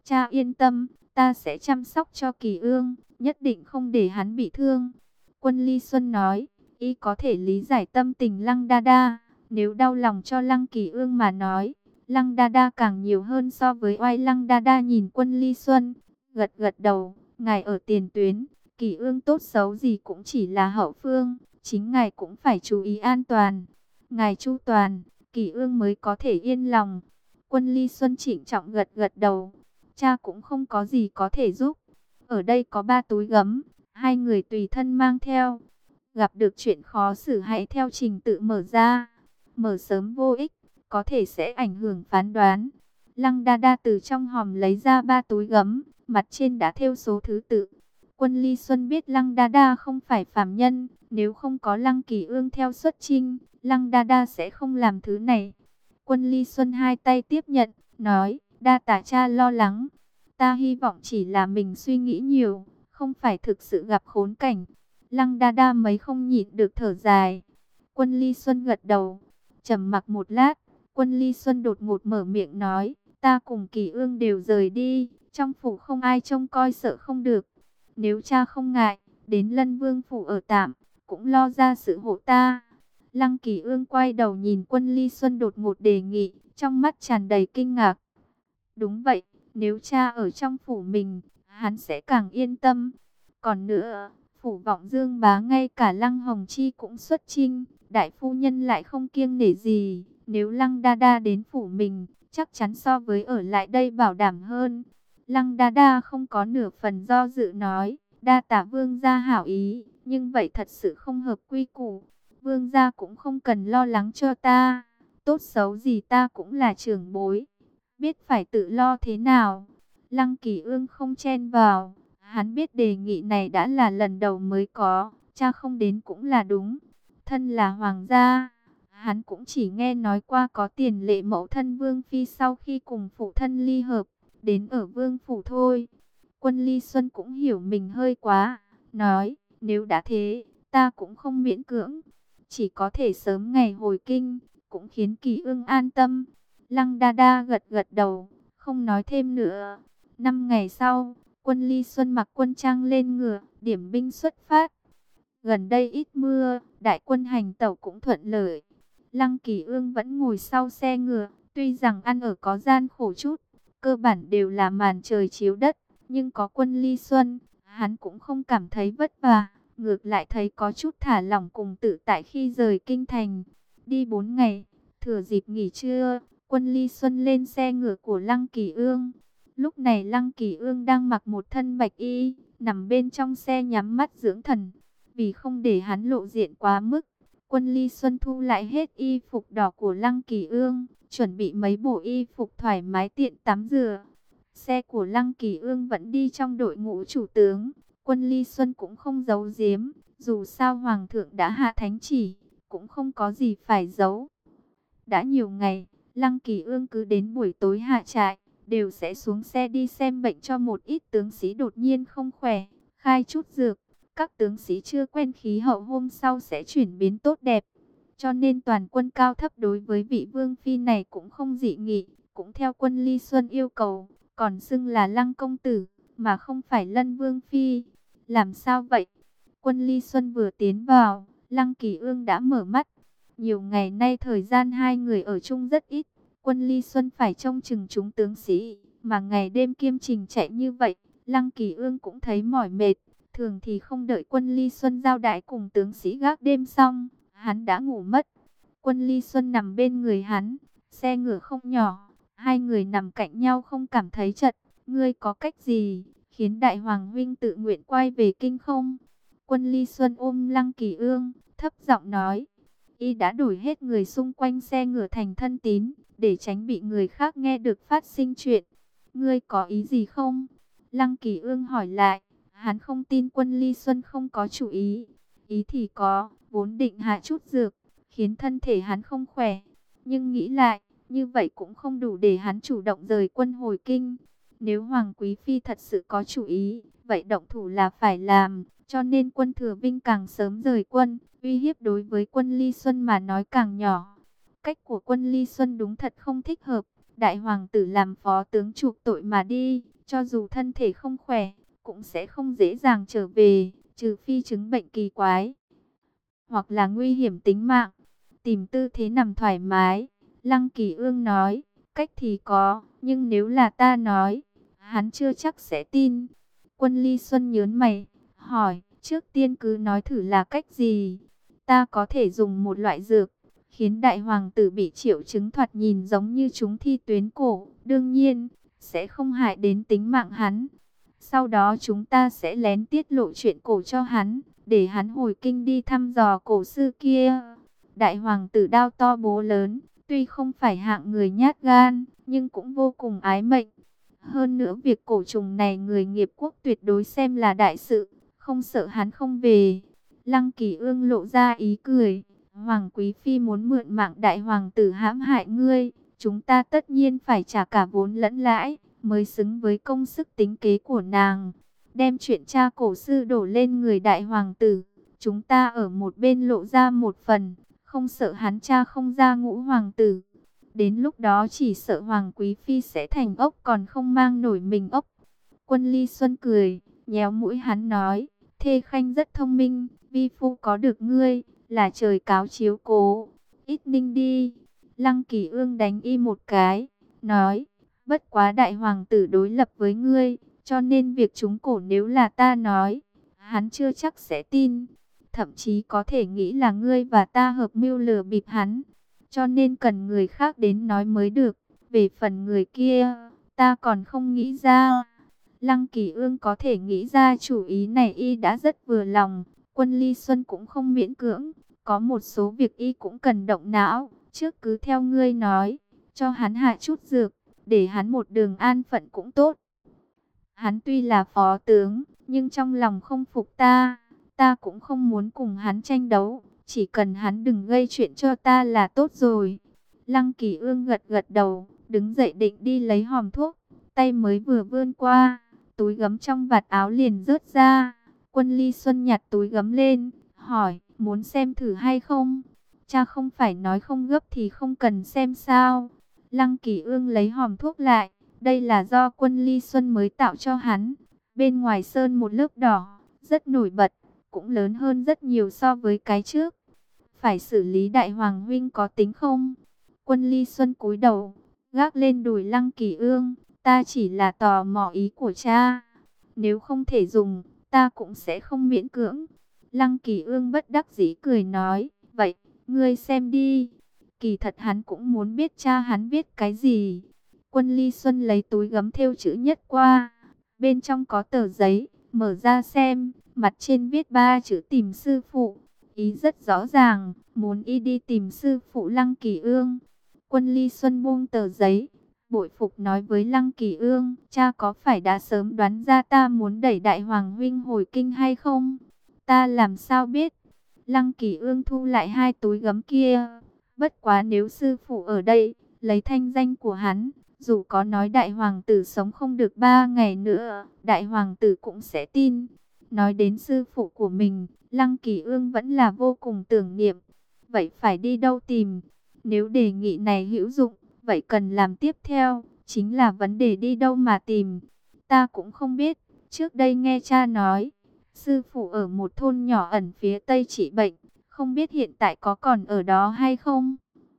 Cha yên tâm, ta sẽ chăm sóc cho Kỳ Ương, nhất định không để hắn bị thương. Quân Ly Xuân nói, y có thể lý giải tâm tình Lăng Đa Đa. Nếu đau lòng cho Lăng Kỳ Ương mà nói, Lăng Đa Đa càng nhiều hơn so với oai. Lăng Đa Đa nhìn Quân Ly Xuân, gật gật đầu, ngài ở tiền tuyến, Kỳ Ương tốt xấu gì cũng chỉ là hậu phương, chính ngài cũng phải chú ý an toàn. Ngài chu toàn, Kỳ Ương mới có thể yên lòng. Quân Ly Xuân trịnh trọng gật gật đầu, cha cũng không có gì có thể giúp. Ở đây có ba túi gấm, hai người tùy thân mang theo. Gặp được chuyện khó xử hãy theo trình tự mở ra. Mở sớm vô ích, có thể sẽ ảnh hưởng phán đoán. Lăng Đa Đa từ trong hòm lấy ra ba túi gấm, mặt trên đã thêu số thứ tự. Quân Ly Xuân biết Lăng Đa Đa không phải phàm nhân, nếu không có Lăng Kỳ Ương theo xuất chinh, Lăng Đa Đa sẽ không làm thứ này. Quân Ly Xuân hai tay tiếp nhận, nói, đa tạ cha lo lắng. Ta hy vọng chỉ là mình suy nghĩ nhiều, không phải thực sự gặp khốn cảnh. Lăng Đa Đa mấy không nhịn được thở dài. Quân Ly Xuân gật đầu, trầm mặc một lát. Quân Ly Xuân đột ngột mở miệng nói, ta cùng Kỳ Ương đều rời đi, trong phủ không ai trông coi sợ không được. Nếu cha không ngại, đến Lân Vương phủ ở tạm, cũng lo ra sự hộ ta. Lăng Kỳ Ương quay đầu nhìn Quân Ly Xuân đột ngột đề nghị, trong mắt tràn đầy kinh ngạc. Đúng vậy, nếu cha ở trong phủ mình, hắn sẽ càng yên tâm. Còn nữa, phủ Vọng Dương bá ngay cả Lăng Hồng Chi cũng xuất chinh, đại phu nhân lại không kiêng nể gì. Nếu Lăng Đa Đa đến phủ mình, chắc chắn so với ở lại đây bảo đảm hơn. Lăng Đa Đa không có nửa phần do dự nói, đa tạ vương gia hảo ý, nhưng vậy thật sự không hợp quy củ. Vương gia cũng không cần lo lắng cho ta, tốt xấu gì ta cũng là trưởng bối, biết phải tự lo thế nào. Lăng Kỳ Ương không chen vào, hắn biết đề nghị này đã là lần đầu mới có, cha không đến cũng là đúng. Thân là hoàng gia, hắn cũng chỉ nghe nói qua có tiền lệ mẫu thân Vương Phi sau khi cùng phụ thân ly hợp, đến ở Vương Phủ thôi. Quân Ly Xuân cũng hiểu mình hơi quá, nói, nếu đã thế, ta cũng không miễn cưỡng. Chỉ có thể sớm ngày hồi kinh, cũng khiến Kỳ Ương an tâm. Lăng Đa Đa gật gật đầu, không nói thêm nữa. Năm ngày sau, Quân Ly Xuân mặc quân trang lên ngựa, điểm binh xuất phát. Gần đây ít mưa, đại quân hành tẩu cũng thuận lợi. Lăng Kỳ Ương vẫn ngồi sau xe ngựa, tuy rằng ăn ở có gian khổ chút, cơ bản đều là màn trời chiếu đất, nhưng có Quân Ly Xuân, hắn cũng không cảm thấy vất vả, ngược lại thấy có chút thả lỏng cùng tự tại khi rời kinh thành. Đi bốn ngày, thừa dịp nghỉ trưa, Quân Ly Xuân lên xe ngựa của Lăng Kỳ Ương. Lúc này Lăng Kỳ Ương đang mặc một thân bạch y, nằm bên trong xe nhắm mắt dưỡng thần. Vì không để hắn lộ diện quá mức, Quân Ly Xuân thu lại hết y phục đỏ của Lăng Kỳ Ương, chuẩn bị mấy bộ y phục thoải mái tiện tắm rửa. Xe của Lăng Kỳ Ương vẫn đi trong đội ngũ chủ tướng. Quân Ly Xuân cũng không giấu giếm, dù sao Hoàng thượng đã hạ thánh chỉ, cũng không có gì phải giấu. Đã nhiều ngày, Lăng Kỳ Ương cứ đến buổi tối hạ trại, đều sẽ xuống xe đi xem bệnh cho một ít tướng sĩ đột nhiên không khỏe, khai chút dược. Các tướng sĩ chưa quen khí hậu hôm sau sẽ chuyển biến tốt đẹp. Cho nên toàn quân cao thấp đối với vị Vương Phi này cũng không dị nghị, cũng theo Quân Ly Xuân yêu cầu, còn xưng là Lăng Công Tử, mà không phải Lân Vương Phi. Làm sao vậy? Quân Ly Xuân vừa tiến vào, Lăng Kỳ Ương đã mở mắt. Nhiều ngày nay thời gian hai người ở chung rất ít, Quân Ly Xuân phải trông chừng chúng tướng sĩ, mà ngày đêm kiêm trình chạy như vậy, Lăng Kỳ Ương cũng thấy mỏi mệt. Thường thì không đợi Quân Ly Xuân giao đãi cùng tướng sĩ gác đêm xong, hắn đã ngủ mất. Quân Ly Xuân nằm bên người hắn, xe ngựa không nhỏ, hai người nằm cạnh nhau không cảm thấy chật. Ngươi có cách gì khiến Đại Hoàng huynh tự nguyện quay về kinh không? Quân Ly Xuân ôm Lăng Kỳ Ương, thấp giọng nói. Y đã đổi hết người xung quanh xe ngựa thành thân tín, để tránh bị người khác nghe được phát sinh chuyện. Ngươi có ý gì không? Lăng Kỳ Ương hỏi lại. Hắn không tin Quân Ly Xuân không có chủ ý. Ý thì có, vốn định hạ chút dược, khiến thân thể hắn không khỏe. Nhưng nghĩ lại, như vậy cũng không đủ để hắn chủ động rời quân hồi kinh. Nếu Hoàng Quý Phi thật sự có chủ ý, vậy động thủ là phải làm. Cho nên Quân Thừa Vinh càng sớm rời quân, uy hiếp đối với Quân Ly Xuân mà nói càng nhỏ. Cách của Quân Ly Xuân đúng thật không thích hợp. Đại Hoàng tử làm phó tướng chuộc tội mà đi, cho dù thân thể không khỏe, cũng sẽ không dễ dàng trở về, trừ phi chứng bệnh kỳ quái, hoặc là nguy hiểm tính mạng. Tìm tư thế nằm thoải mái, Lăng Kỳ Ương nói, cách thì có, nhưng nếu là ta nói, hắn chưa chắc sẽ tin. Quân Ly Xuân nhớn mày, hỏi, trước tiên cứ nói thử là cách gì. Ta có thể dùng một loại dược, khiến đại hoàng tử bị triệu chứng thoạt nhìn giống như chúng thi tuyến cổ, đương nhiên, sẽ không hại đến tính mạng hắn. Sau đó chúng ta sẽ lén tiết lộ chuyện cổ cho hắn, để hắn hồi kinh đi thăm dò cổ sư kia. Đại hoàng tử đao to bố lớn, tuy không phải hạng người nhát gan, nhưng cũng vô cùng ái mệnh. Hơn nữa việc cổ trùng này người nghiệp quốc tuyệt đối xem là đại sự, không sợ hắn không về. Lăng Kỳ Ương lộ ra ý cười, Hoàng Quý Phi muốn mượn mạng đại hoàng tử hãm hại ngươi, chúng ta tất nhiên phải trả cả vốn lẫn lãi, mới xứng với công sức tính kế của nàng. Đem chuyện cha cổ sư đổ lên người đại hoàng tử, chúng ta ở một bên lộ ra một phần, không sợ hắn cha không ra ngũ hoàng tử. Đến lúc đó chỉ sợ Hoàng Quý Phi sẽ thành ốc còn không mang nổi mình ốc. Quân Ly Xuân cười, nhéo mũi hắn nói, Thê Khanh rất thông minh, vi phu có được ngươi, là trời cáo chiếu cố. Ít ninh đi. Lăng Kỳ Ương đánh y một cái, nói, bất quá đại hoàng tử đối lập với ngươi, cho nên việc trúng cổ nếu là ta nói, hắn chưa chắc sẽ tin. Thậm chí có thể nghĩ là ngươi và ta hợp mưu lừa bịp hắn, cho nên cần người khác đến nói mới được. Về phần người kia, ta còn không nghĩ ra. Lăng Kỳ Ương có thể nghĩ ra chủ ý này y đã rất vừa lòng. Quân Ly Xuân cũng không miễn cưỡng, có một số việc y cũng cần động não. Trước cứ theo ngươi nói, cho hắn hạ chút dược, để hắn một đường an phận cũng tốt. Hắn tuy là phó tướng, nhưng trong lòng không phục ta, ta cũng không muốn cùng hắn tranh đấu, chỉ cần hắn đừng gây chuyện cho ta là tốt rồi. Lăng Kỳ Ương gật gật đầu, đứng dậy định đi lấy hòm thuốc, tay mới vừa vươn qua, túi gấm trong vạt áo liền rớt ra. Quân Ly Xuân nhặt túi gấm lên, hỏi, muốn xem thử hay không? Cha không phải nói không gấp thì không cần xem sao? Lăng Kỳ Ương lấy hòm thuốc lại, đây là do Quân Ly Xuân mới tạo cho hắn. Bên ngoài sơn một lớp đỏ, rất nổi bật, cũng lớn hơn rất nhiều so với cái trước. Phải xử lý đại hoàng huynh có tính không? Quân Ly Xuân cúi đầu, gác lên đùi Lăng Kỳ Ương, ta chỉ là tò mò ý của cha. Nếu không thể dùng, ta cũng sẽ không miễn cưỡng. Lăng Kỳ Ương bất đắc dĩ cười nói, vậy, ngươi xem đi. Kỳ thật hắn cũng muốn biết cha hắn viết cái gì. Quân Ly Xuân lấy túi gấm thêu chữ nhất qua. Bên trong có tờ giấy, mở ra xem, mặt trên viết ba chữ tìm sư phụ. Ý rất rõ ràng, muốn y đi tìm sư phụ Lăng Kỳ Ương. Quân Ly Xuân buông tờ giấy, bội phục nói với Lăng Kỳ Ương, cha có phải đã sớm đoán ra ta muốn đẩy đại hoàng huynh hồi kinh hay không? Ta làm sao biết? Lăng Kỳ Ương thu lại hai túi gấm kia. Bất quá nếu sư phụ ở đây, lấy thanh danh của hắn, dù có nói đại hoàng tử sống không được ba ngày nữa, đại hoàng tử cũng sẽ tin. Nói đến sư phụ của mình, Lăng Kỳ Ương vẫn là vô cùng tưởng niệm. Vậy phải đi đâu tìm? Nếu đề nghị này hữu dụng, vậy cần làm tiếp theo, chính là vấn đề đi đâu mà tìm. Ta cũng không biết, trước đây nghe cha nói, sư phụ ở một thôn nhỏ ẩn phía tây trị bệnh, không biết hiện tại có còn ở đó hay không.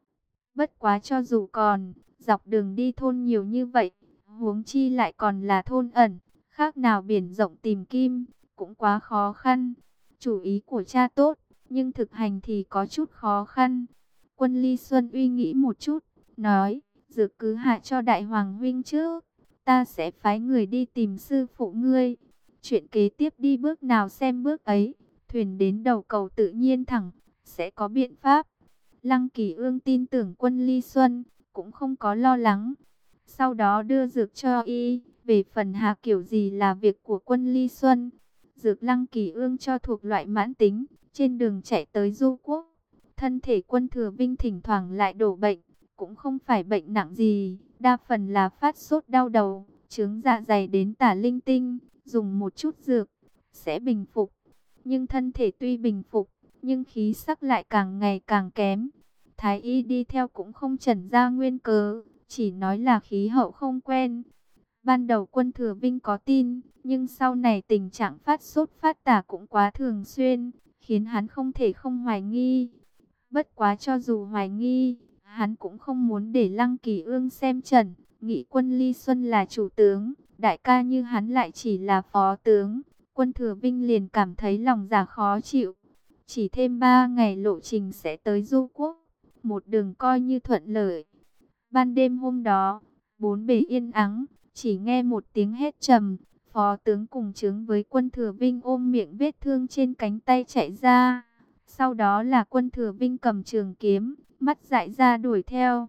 Bất quá cho dù còn, dọc đường đi thôn nhiều như vậy, huống chi lại còn là thôn ẩn, khác nào biển rộng tìm kim, cũng quá khó khăn. Chủ ý của cha tốt, nhưng thực hành thì có chút khó khăn. Quân Ly Xuân uy nghĩ một chút, nói, dược cứ hạ cho đại hoàng huynh trước, ta sẽ phái người đi tìm sư phụ ngươi. Chuyện kế tiếp đi bước nào xem bước ấy, thuyền đến đầu cầu tự nhiên thẳng, sẽ có biện pháp. Lăng Kỳ Ương tin tưởng Quân Ly Xuân, cũng không có lo lắng. Sau đó đưa dược cho y, về phần hạ kiểu gì là việc của Quân Ly Xuân. Dược Lăng Kỳ Ương cho thuộc loại mãn tính, trên đường chạy tới Du Quốc. Thân thể Quân Thừa Vinh thỉnh thoảng lại đổ bệnh, cũng không phải bệnh nặng gì, đa phần là phát sốt đau đầu, chướng dạ dày đến tả linh tinh, dùng một chút dược, sẽ bình phục. Nhưng thân thể tuy bình phục, nhưng khí sắc lại càng ngày càng kém. Thái y đi theo cũng không chẩn ra nguyên cớ, chỉ nói là khí hậu không quen. Ban đầu quân Thừa Vinh có tin, nhưng sau này tình trạng phát sốt phát tả cũng quá thường xuyên, khiến hắn không thể không hoài nghi. Bất quá cho dù hoài nghi, hắn cũng không muốn để Lăng Kỳ Ương xem trần, nghĩ quân Ly Xuân là chủ tướng, đại ca như hắn lại chỉ là phó tướng. Quân Thừa Vinh liền cảm thấy lòng dạ khó chịu. Chỉ thêm ba ngày lộ trình sẽ tới Du Quốc, một đường coi như thuận lợi. Ban đêm hôm đó, bốn bề yên ắng, chỉ nghe một tiếng hét trầm, phó tướng cùng chướng với quân Thừa Vinh ôm miệng vết thương trên cánh tay chạy ra. Sau đó là quân Thừa Vinh cầm trường kiếm, mắt dại ra đuổi theo.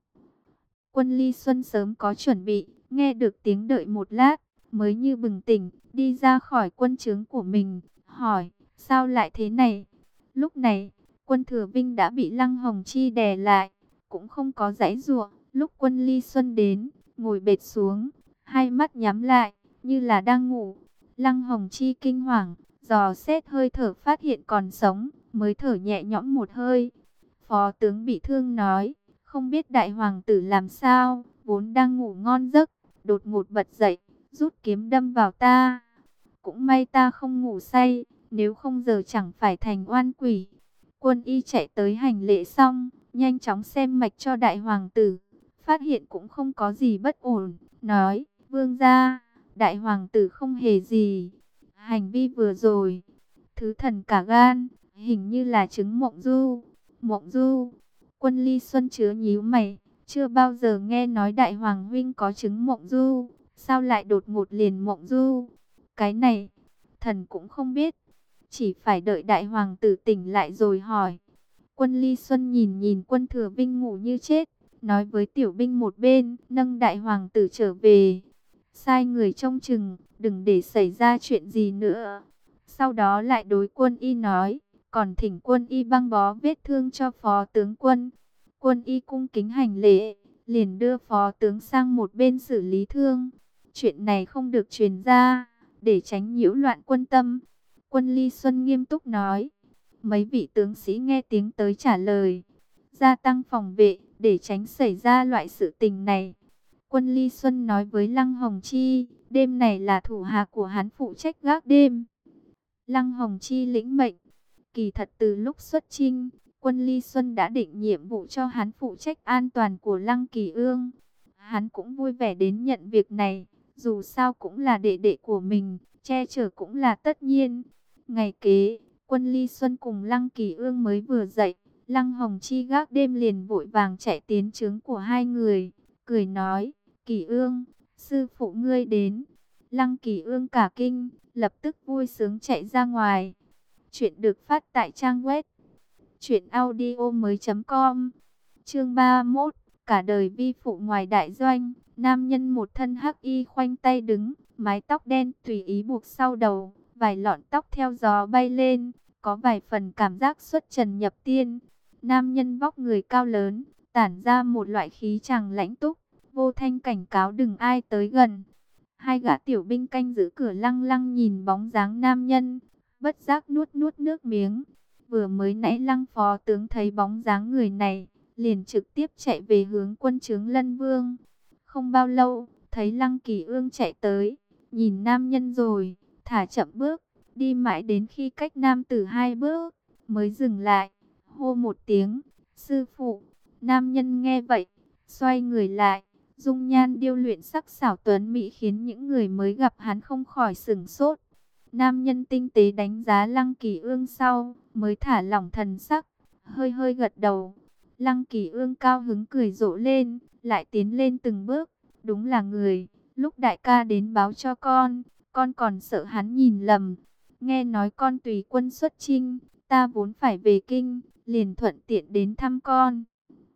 Quân Ly Xuân sớm có chuẩn bị, nghe được tiếng đợi một lát, mới như bừng tỉnh, đi ra khỏi quân trướng của mình, hỏi, sao lại thế này? Lúc này, quân Thừa Vinh đã bị Lăng Hồng Chi đè lại, cũng không có giãy giụa. Lúc quân Ly Xuân đến, ngồi bệt xuống, hai mắt nhắm lại, như là đang ngủ. Lăng Hồng Chi kinh hoàng, dò xét hơi thở phát hiện còn sống, mới thở nhẹ nhõm một hơi. Phó tướng bị thương nói, không biết đại hoàng tử làm sao, vốn đang ngủ ngon giấc, đột ngột bật dậy, rút kiếm đâm vào ta. Cũng may ta không ngủ say, nếu không giờ chẳng phải thành oan quỷ. Quân y chạy tới hành lễ xong, nhanh chóng xem mạch cho đại hoàng tử, phát hiện cũng không có gì bất ổn, nói, vương gia, đại hoàng tử không hề gì. Hành vi vừa rồi, thứ thần cả gan, hình như là chứng mộng du. Mộng du, quân Ly Xuân chứa nhíu mày, chưa bao giờ nghe nói đại hoàng huynh có chứng mộng du, sao lại đột ngột liền mộng du? Cái này, thần cũng không biết, chỉ phải đợi đại hoàng tử tỉnh lại rồi hỏi. Quân Ly Xuân nhìn nhìn quân Thừa Vinh ngủ như chết, nói với tiểu binh một bên, nâng đại hoàng tử trở về. Sai người trông chừng, đừng để xảy ra chuyện gì nữa. Sau đó lại đối quân y nói, còn thỉnh quân y băng bó vết thương cho phó tướng quân. Quân y cung kính hành lễ, liền đưa phó tướng sang một bên xử lý thương. Chuyện này không được truyền ra, để tránh nhiễu loạn quân tâm. Quân Ly Xuân nghiêm túc nói. Mấy vị tướng sĩ nghe tiếng tới trả lời, gia tăng phòng vệ, để tránh xảy ra loại sự tình này. Quân Ly Xuân nói với Lăng Hồng Chi, đêm này là thủ hạ của hắn phụ trách gác đêm. Lăng Hồng Chi lĩnh mệnh. Kỳ thật từ lúc xuất chinh, quân Ly Xuân đã định nhiệm vụ cho hắn phụ trách an toàn của Lăng Kỳ Ương. Hắn cũng vui vẻ đến nhận việc này, dù sao cũng là đệ đệ của mình, che chở cũng là tất nhiên. Ngày kế, quân Ly Xuân cùng Lăng Kỳ Ương mới vừa dậy, Lăng Hồng Chi gác đêm liền vội vàng chạy tiến trướng của hai người, cười nói, Kỳ Ương, sư phụ ngươi đến. Lăng Kỳ Ương cả kinh, lập tức vui sướng chạy ra ngoài. Chuyện được phát tại trang web truyện audio mới chấm com. Chương ba mươi mốt, cả đời vi phụ ngoài đại doanh. Nam nhân một thân hắc y khoanh tay đứng, mái tóc đen tùy ý buộc sau đầu, vài lọn tóc theo gió bay lên, có vài phần cảm giác xuất trần nhập tiên. Nam nhân vóc người cao lớn, tản ra một loại khí chàng lãnh túc, vô thanh cảnh cáo đừng ai tới gần. Hai gã tiểu binh canh giữ cửa lăng lăng nhìn bóng dáng nam nhân, bất giác nuốt nuốt nước miếng. Vừa mới nãy Lăng phó tướng thấy bóng dáng người này, liền trực tiếp chạy về hướng quân trướng Lân Vương. Không bao lâu, thấy Lăng Kỳ Ương chạy tới, nhìn nam nhân rồi, thả chậm bước, đi mãi đến khi cách nam tử hai bước, mới dừng lại, hô một tiếng, sư phụ. Nam nhân nghe vậy, xoay người lại, dung nhan điêu luyện sắc xảo tuấn mỹ khiến những người mới gặp hắn không khỏi sửng sốt. Nam nhân tinh tế đánh giá Lăng Kỳ Ương sau, mới thả lỏng thần sắc, hơi hơi gật đầu. Lăng Kỳ Ương cao hứng cười rộ lên, lại tiến lên từng bước, đúng là người, lúc đại ca đến báo cho con, con còn sợ hắn nhìn lầm. Nghe nói con tùy quân xuất chinh, ta vốn phải về kinh, liền thuận tiện đến thăm con.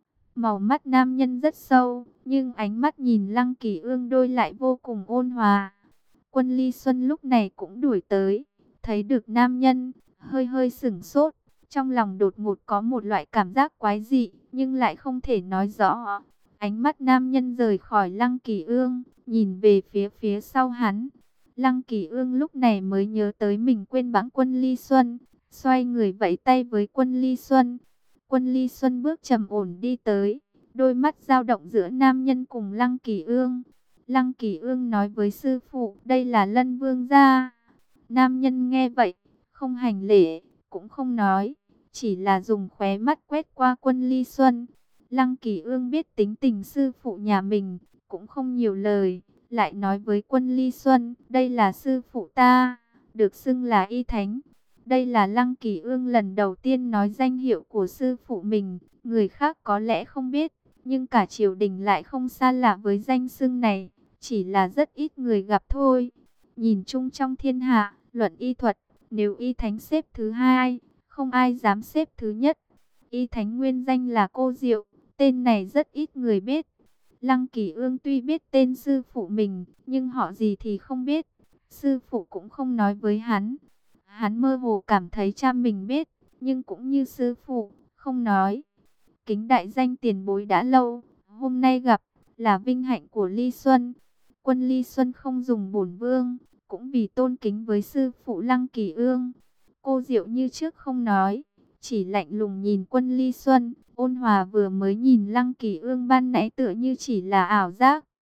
Màu mắt nam nhân rất sâu, nhưng ánh mắt nhìn Lăng Kỳ Ương đôi lại vô cùng ôn hòa. Quân Ly Xuân lúc này cũng đuổi tới, thấy được nam nhân, hơi hơi sửng sốt, trong lòng đột ngột có một loại cảm giác quái dị, nhưng lại không thể nói rõ. Ánh mắt nam nhân rời khỏi Lăng Kỳ Ương, nhìn về phía phía sau hắn. Lăng Kỳ Ương lúc này mới nhớ tới mình quên bẵng quân Ly Xuân, xoay người vẫy tay với quân Ly Xuân. Quân Ly Xuân bước trầm ổn đi tới, đôi mắt dao động giữa nam nhân cùng Lăng Kỳ Ương. Lăng Kỳ Ương nói với sư phụ, đây là Lân Vương gia. Nam nhân nghe vậy, không hành lễ, cũng không nói, chỉ là dùng khóe mắt quét qua Quân Ly Xuân. Lăng Kỳ Ương biết tính tình sư phụ nhà mình, cũng không nhiều lời, lại nói với Quân Ly Xuân, đây là sư phụ ta, được xưng là Y Thánh. Đây là Lăng Kỳ Ương lần đầu tiên nói danh hiệu của sư phụ mình, người khác có lẽ không biết, nhưng cả triều đình lại không xa lạ với danh xưng này, chỉ là rất ít người gặp thôi. Nhìn chung trong thiên hạ, luận y thuật, nếu Y Thánh xếp thứ hai, không ai dám xếp thứ nhất. Y Thánh nguyên danh là Cô Diệu, tên này rất ít người biết. Lăng Kỳ Ương tuy biết tên sư phụ mình, nhưng họ gì thì không biết. Sư phụ cũng không nói với hắn. Hắn mơ hồ cảm thấy cha mình biết, nhưng cũng như sư phụ, không nói. Kính đại danh tiền bối đã lâu, hôm nay gặp, là vinh hạnh của Ly Xuân. Quân Ly Xuân không dùng bổn vương, cũng vì tôn kính với sư phụ Lăng Kỳ Ương. Cô Diệu như trước không nói, chỉ lạnh lùng nhìn Quân Ly Xuân. Ôn hòa vừa mới nhìn Lăng Kỳ Ương ban nãy tựa như chỉ là ảo giác,